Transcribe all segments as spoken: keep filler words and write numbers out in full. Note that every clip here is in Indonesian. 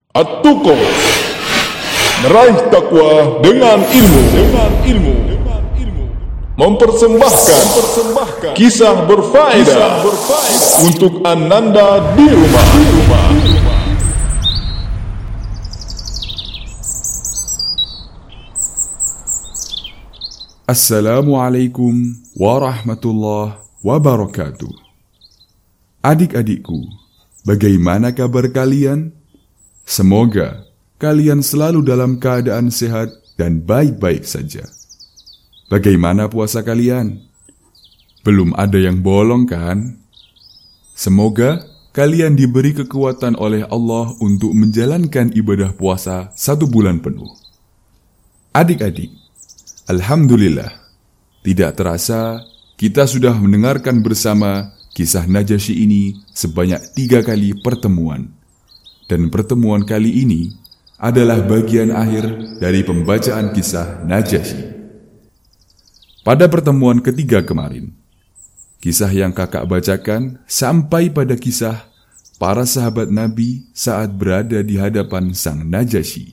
At-Tuqo, meraih takwa dengan ilmu, dengan ilmu, dengan ilmu, mempersembahkan, mempersembahkan kisah berfaedah, kisah berfaedah untuk Ananda di rumah. Di rumah. Assalamualaikum warahmatullahi wabarakatuh. Adik-adikku, bagaimana kabar kalian? Semoga kalian selalu dalam keadaan sehat dan baik-baik saja. Bagaimana puasa kalian? Belum ada yang bolong kan? Semoga kalian diberi kekuatan oleh Allah untuk menjalankan ibadah puasa satu bulan penuh. Adik-adik, alhamdulillah, tidak terasa kita sudah mendengarkan bersama kisah Najasyi ini sebanyak tiga kali pertemuan. Dan pertemuan kali ini adalah bagian akhir dari pembacaan kisah Najasyi. Pada pertemuan ketiga kemarin, kisah yang kakak bacakan sampai pada kisah para sahabat Nabi saat berada di hadapan sang Najasyi.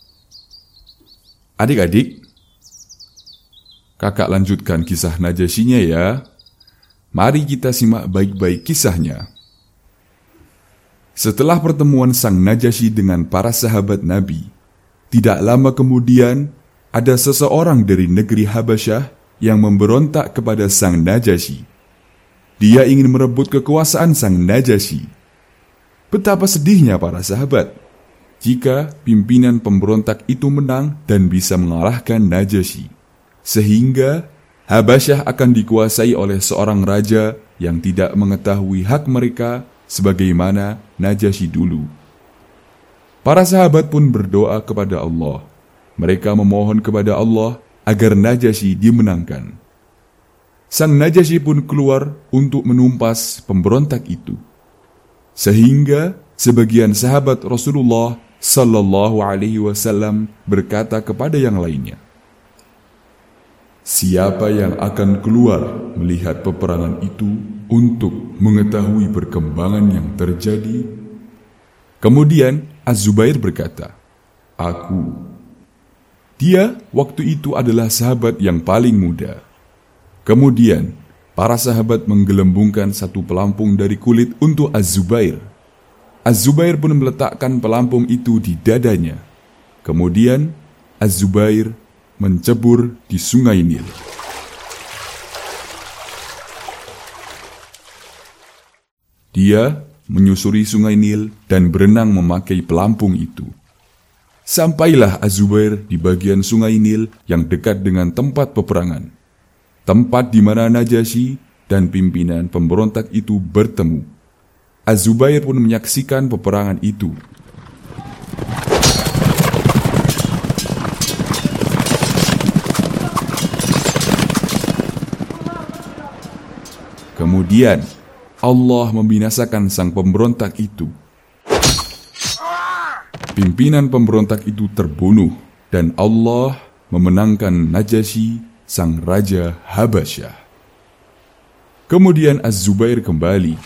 Adik-adik, kakak lanjutkan kisah Najasyinya ya. Mari kita simak baik-baik kisahnya. Setelah pertemuan sang Najasyi dengan para sahabat Nabi, tidak lama kemudian ada seseorang dari negeri Habasyah yang memberontak kepada sang Najasyi. Dia ingin merebut kekuasaan sang Najasyi. Betapa sedihnya para sahabat jika pimpinan pemberontak itu menang dan bisa mengalahkan Najasyi, sehingga Habasyah akan dikuasai oleh seorang raja yang tidak mengetahui hak mereka sebagaimana Najasyi dulu. Para sahabat pun berdoa kepada Allah. Mereka memohon kepada Allah agar Najasyi dimenangkan. Sang Najasyi pun keluar untuk menumpas pemberontak itu. Sehingga sebagian sahabat Rasulullah sallallahu alaihi wasallam berkata kepada yang lainnya, "Siapa yang akan keluar melihat peperangan itu untuk mengetahui perkembangan yang terjadi?" Kemudian Az-Zubair berkata, "Aku." Dia waktu itu adalah sahabat yang paling muda. Kemudian para sahabat menggelembungkan satu pelampung dari kulit untuk Az-Zubair. Az-Zubair pun meletakkan pelampung itu di dadanya. Kemudian Az-Zubair mencebur di sungai Nil. Dia menyusuri sungai Nil dan berenang memakai pelampung itu. Sampailah Az-Zubair di bagian sungai Nil yang dekat dengan tempat peperangan, tempat di mana Najasyi dan pimpinan pemberontak itu bertemu. Az-Zubair pun menyaksikan peperangan itu. Kemudian Allah membinasakan sang pemberontak itu. Pimpinan pemberontak itu terbunuh dan Allah memenangkan Najasyi, sang raja Habasyah. Kemudian Az-Zubair kembali.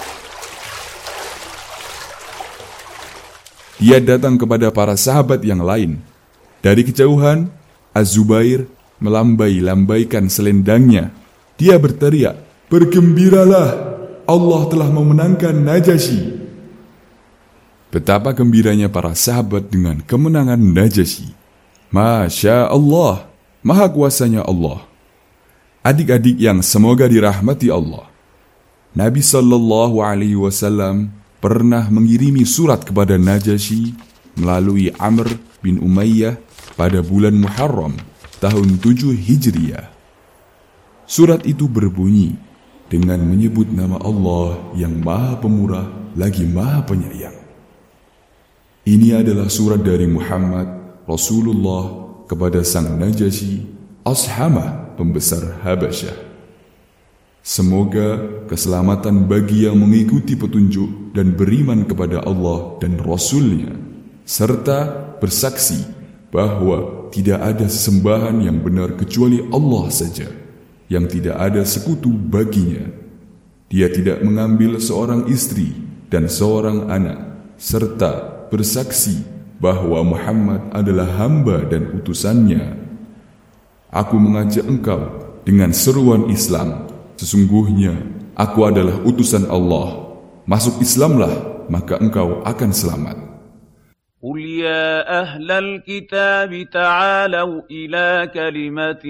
Dia datang kepada para sahabat yang lain. Dari kejauhan, Az-Zubair melambai-lambaikan selendangnya. Dia berteriak, "Bergembiralah, Allah telah memenangkan Najasyi." Betapa gembiranya para sahabat dengan kemenangan Najasyi. Masya Allah, maha kuasanya Allah. Adik-adik yang semoga dirahmati Allah, Nabi sallallahu alaihi wasallam pernah mengirimi surat kepada Najasyi melalui Amr bin Umayyah pada bulan Muharram tahun tujuh Hijriah. Surat itu berbunyi dengan menyebut nama Allah yang Maha Pemurah lagi Maha Penyayang. Ini adalah surat dari Muhammad Rasulullah kepada sang Najasyi, Ashamah, pembesar Habasyah. Semoga keselamatan bagi yang mengikuti petunjuk dan beriman kepada Allah dan Rasul-Nya, serta bersaksi bahwa tidak ada sesembahan yang benar kecuali Allah saja, yang tidak ada sekutu baginya. Dia tidak mengambil seorang istri dan seorang anak, serta bersaksi bahwa Muhammad adalah hamba dan utusannya. Aku mengajak engkau dengan seruan Islam. Sesungguhnya aku adalah utusan Allah. Masuk Islamlah, maka engkau akan selamat. قل يا أهل الكتاب تعالوا إلى كلمة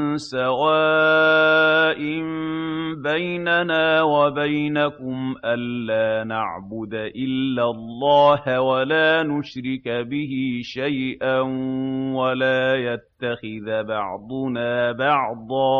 سواء بيننا وبينكم ألا نعبد إلا الله ولا نشرك به شيئا ولا يتخذ بعضنا بعضا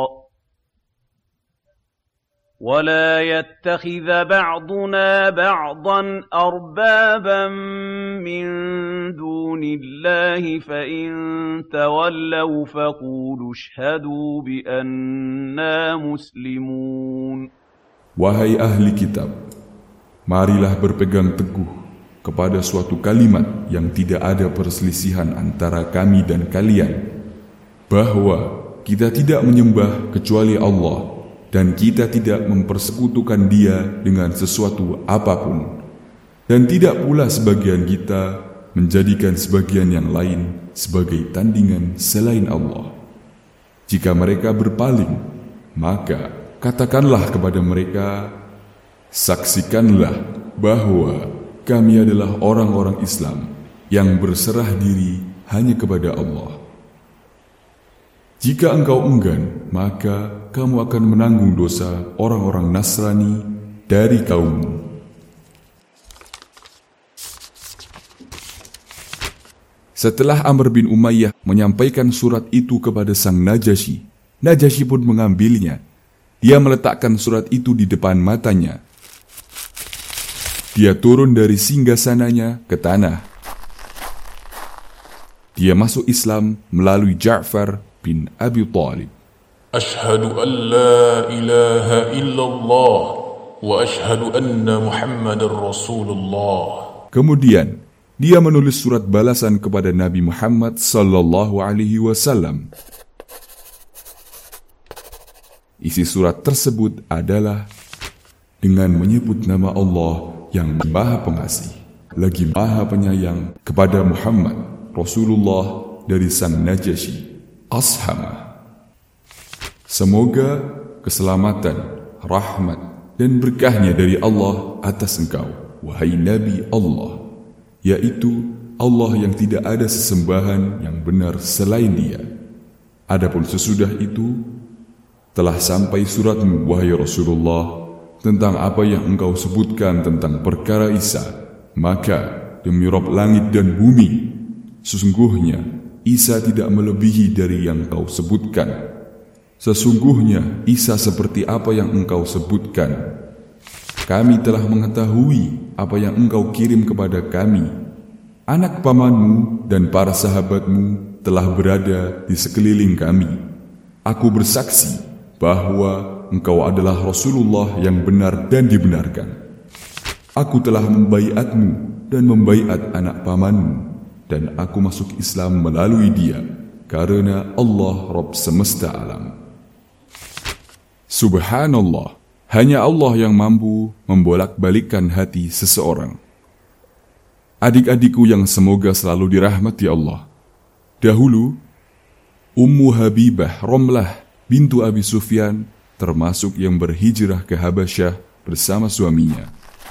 ولا يتخذ بعضنا بعضا أربابا من دون الله فإن تولوا فقولوا اشهدوا بأننا مسلمون. Wahai ahli kitab, marilah berpegang teguh kepada suatu kalimat yang tidak ada perselisihan antara kami dan kalian, bahwa kita tidak menyembah kecuali Allah dan kita tidak mempersekutukan Dia dengan sesuatu apapun, dan tidak pula sebagian kita menjadikan sebagian yang lain sebagai tandingan selain Allah. Jika mereka berpaling, maka katakanlah kepada mereka, saksikanlah bahwa kami adalah orang-orang Islam yang berserah diri hanya kepada Allah. Jika engkau enggan, maka kamu akan menanggung dosa orang-orang Nasrani dari kaummu. Setelah Amr bin Umayyah menyampaikan surat itu kepada sang Najasyi, Najasyi pun mengambilnya. Dia meletakkan surat itu di depan matanya. Dia turun dari singgasananya ke tanah. Dia masuk Islam melalui Ja'far bin Abi Thalib. Ashhadu an la ilaha illallah wa ashhadu anna Muhammadar Rasulullah. Kemudian dia menulis surat balasan kepada Nabi Muhammad sallallahu alaihi wasallam. Isi surat tersebut adalah dengan menyebut nama Allah yang Maha Pengasih lagi Maha Penyayang kepada Muhammad Rasulullah dari sang Najasyi Ashamah. Semoga keselamatan, rahmat, dan berkahnya dari Allah atas engkau, wahai Nabi Allah, yaitu Allah yang tidak ada sesembahan yang benar selain Dia. Adapun sesudah itu, telah sampai suratmu, wahai Rasulullah, tentang apa yang engkau sebutkan tentang perkara Isa. Maka demi Rabb langit dan bumi, sesungguhnya Isa tidak melebihi dari yang engkau sebutkan. Sesungguhnya Isa seperti apa yang engkau sebutkan. Kami telah mengetahui apa yang engkau kirim kepada kami. Anak pamanmu dan para sahabatmu telah berada di sekeliling kami. Aku bersaksi bahwa engkau adalah Rasulullah yang benar dan dibenarkan. Aku telah membaiatmu dan membaiat anak pamanmu, dan aku masuk Islam melalui dia, karena Allah Rabb semesta alam. Subhanallah, hanya Allah yang mampu membolak-balikkan hati seseorang. Adik-adikku yang semoga selalu dirahmati Allah. Dahulu, Ummu Habibah Romlah bintu Abi Sufyan termasuk yang berhijrah ke Habasyah bersama suaminya.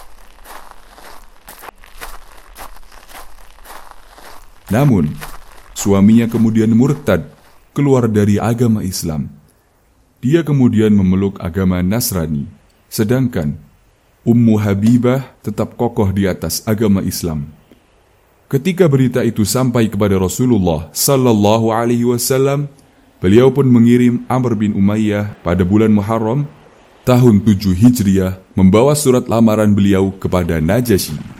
Namun, suaminya kemudian murtad, keluar dari agama Islam. Dia kemudian memeluk agama Nasrani, sedangkan Ummu Habibah tetap kokoh di atas agama Islam. Ketika berita itu sampai kepada Rasulullah sallallahu alaihi wasallam, beliau pun mengirim Amr bin Umayyah pada bulan Muharram tahun tujuh Hijriah membawa surat lamaran beliau kepada Najasyi.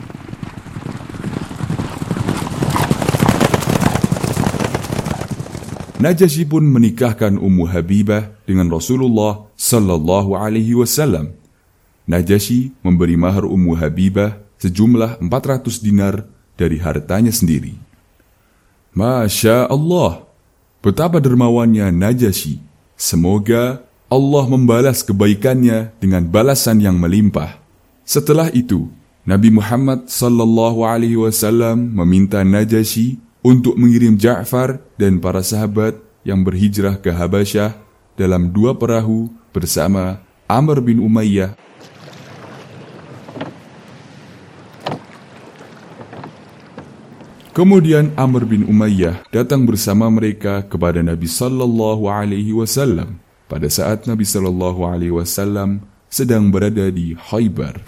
Najasyi pun menikahkan Ummu Habibah dengan Rasulullah sallallahu alaihi wasallam. Najasyi memberi mahar Ummu Habibah sejumlah empat ratus dinar dari hartanya sendiri. Masya Allah, betapa dermawannya Najasyi. Semoga Allah membalas kebaikannya dengan balasan yang melimpah. Setelah itu, Nabi Muhammad sallallahu alaihi wasallam meminta Najasyi untuk mengirim Ja'far dan para sahabat yang berhijrah ke Habasyah dalam dua perahu bersama Amr bin Umayyah. Kemudian Amr bin Umayyah datang bersama mereka kepada Nabi sallallahu alaihi wasallam pada saat Nabi sallallahu alaihi wasallam sedang berada di Khaybar.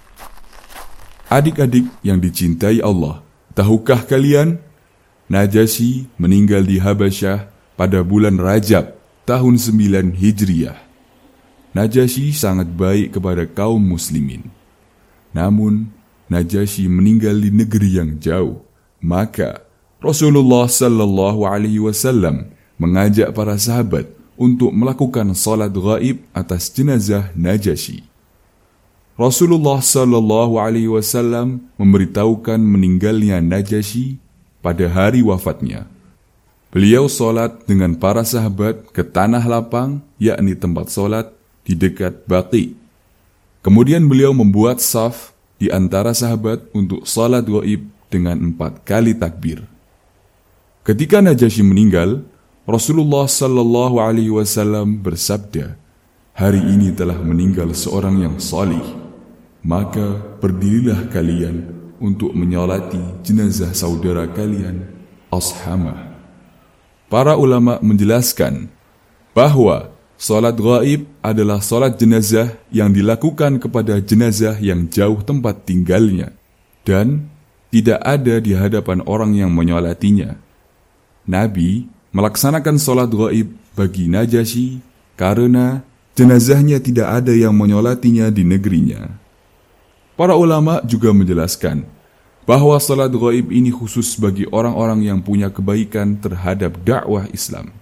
Adik-adik yang dicintai Allah, tahukah kalian Najasyi meninggal di Habasyah pada bulan Rajab tahun sembilan Hijriah. Najasyi sangat baik kepada kaum muslimin. Namun Najasyi meninggal di negeri yang jauh. Maka Rasulullah sallallahu alaihi wasallam mengajak para sahabat untuk melakukan salat gaib atas jenazah Najasyi. Rasulullah sallallahu alaihi wasallam memberitahukan meninggalnya Najasyi pada hari wafatnya. Beliau salat dengan para sahabat ke tanah lapang, yakni tempat salat di dekat Baqi. Kemudian beliau membuat saf di antara sahabat untuk salat gaib dengan empat kali takbir. Ketika Najasyi meninggal, Rasulullah sallallahu alaihi wasallam bersabda, "Hari ini telah meninggal seorang yang salih, maka berdirilah kalian untuk menyolati jenazah saudara kalian, Ashamah." Para ulama menjelaskan bahwa salat gaib adalah salat jenazah yang dilakukan kepada jenazah yang jauh tempat tinggalnya dan tidak ada di hadapan orang yang menyolatinya. Nabi melaksanakan salat gaib bagi Najasyi karena jenazahnya tidak ada yang menyolatinya di negerinya. Para ulama juga menjelaskan bahwa salat gaib ini khusus bagi orang-orang yang punya kebaikan terhadap dakwah Islam.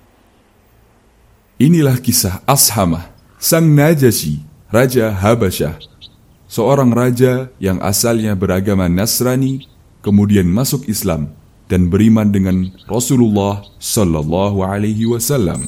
Inilah kisah Ashamah, sang Najasyi, Raja Habasyah, seorang raja yang asalnya beragama Nasrani, kemudian masuk Islam dan beriman dengan Rasulullah sallallahu alaihi wasallam.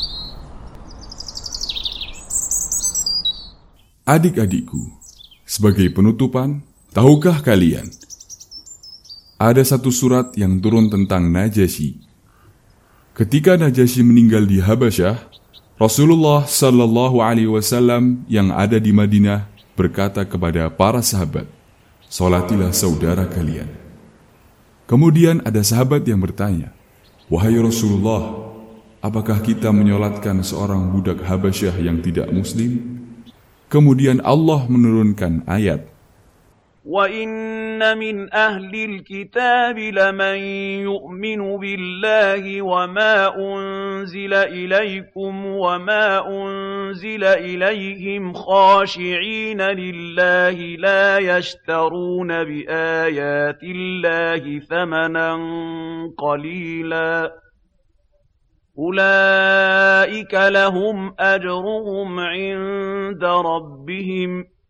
Adik-adikku, sebagai penutupan, tahukah kalian ada satu surat yang turun tentang Najasyi? Ketika Najasyi meninggal di Habasyah, Rasulullah sallallahu alaihi wasallam yang ada di Madinah berkata kepada para sahabat, "Salatilah saudara kalian." Kemudian ada sahabat yang bertanya, "Wahai Rasulullah, apakah kita menyolatkan seorang budak Habasyah yang tidak muslim?" Kemudian Allah menurunkan ayat, وَإِنَّ مِنْ أَهْلِ الْكِتَابِ لَمَنْ يُؤْمِنُ بِاللَّهِ وَمَا أُنْزِلَ إِلَيْكُمْ وَمَا أُنْزِلَ إِلَيْهِمْ خَاشِعِينَ لِلَّهِ لَا يَشْتَرُونَ بِآيَاتِ اللَّهِ ثَمَنًا قَلِيلًا أُولَئِكَ لَهُمْ أَجْرُهُمْ عِنْدَ رَبِّهِمْ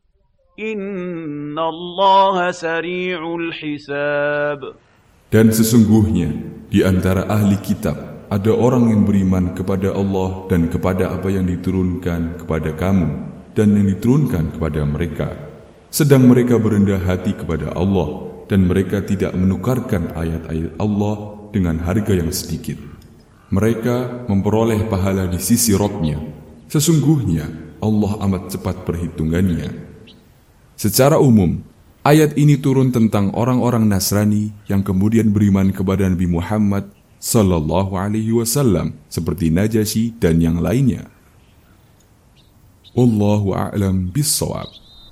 Inna Allah sari'ul hisab. Dan sesungguhnya di antara ahli kitab ada orang yang beriman kepada Allah dan kepada apa yang diturunkan kepada kamu dan yang diturunkan kepada mereka, sedang mereka berendah hati kepada Allah dan mereka tidak menukarkan ayat-ayat Allah dengan harga yang sedikit. Mereka memperoleh pahala di sisi Rabb-Nya. Sesungguhnya Allah amat cepat perhitungannya. Secara umum, ayat ini turun tentang orang-orang Nasrani yang kemudian beriman kepada Nabi Muhammad sallallahu alaihi wasallam seperti Najasyi dan yang lainnya. Wallahu a'lam bis-shawab.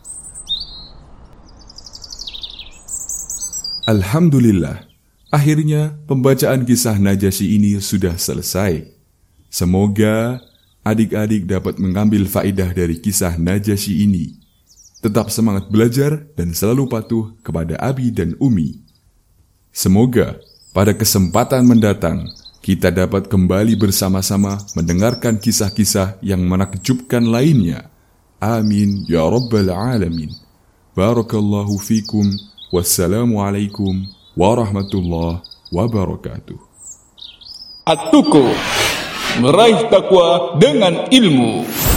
Alhamdulillah, akhirnya pembacaan kisah Najasyi ini sudah selesai. Semoga adik-adik dapat mengambil faedah dari kisah Najasyi ini. Tetap semangat belajar dan selalu patuh kepada Abi dan Umi. Semoga pada kesempatan mendatang kita dapat kembali bersama-sama mendengarkan kisah-kisah yang menakjubkan lainnya. Amin ya rabbal alamin. Barakallahu fikum. Wassalamualaikum warahmatullahi wabarakatuh. At-Tuko, meraih takwa dengan ilmu.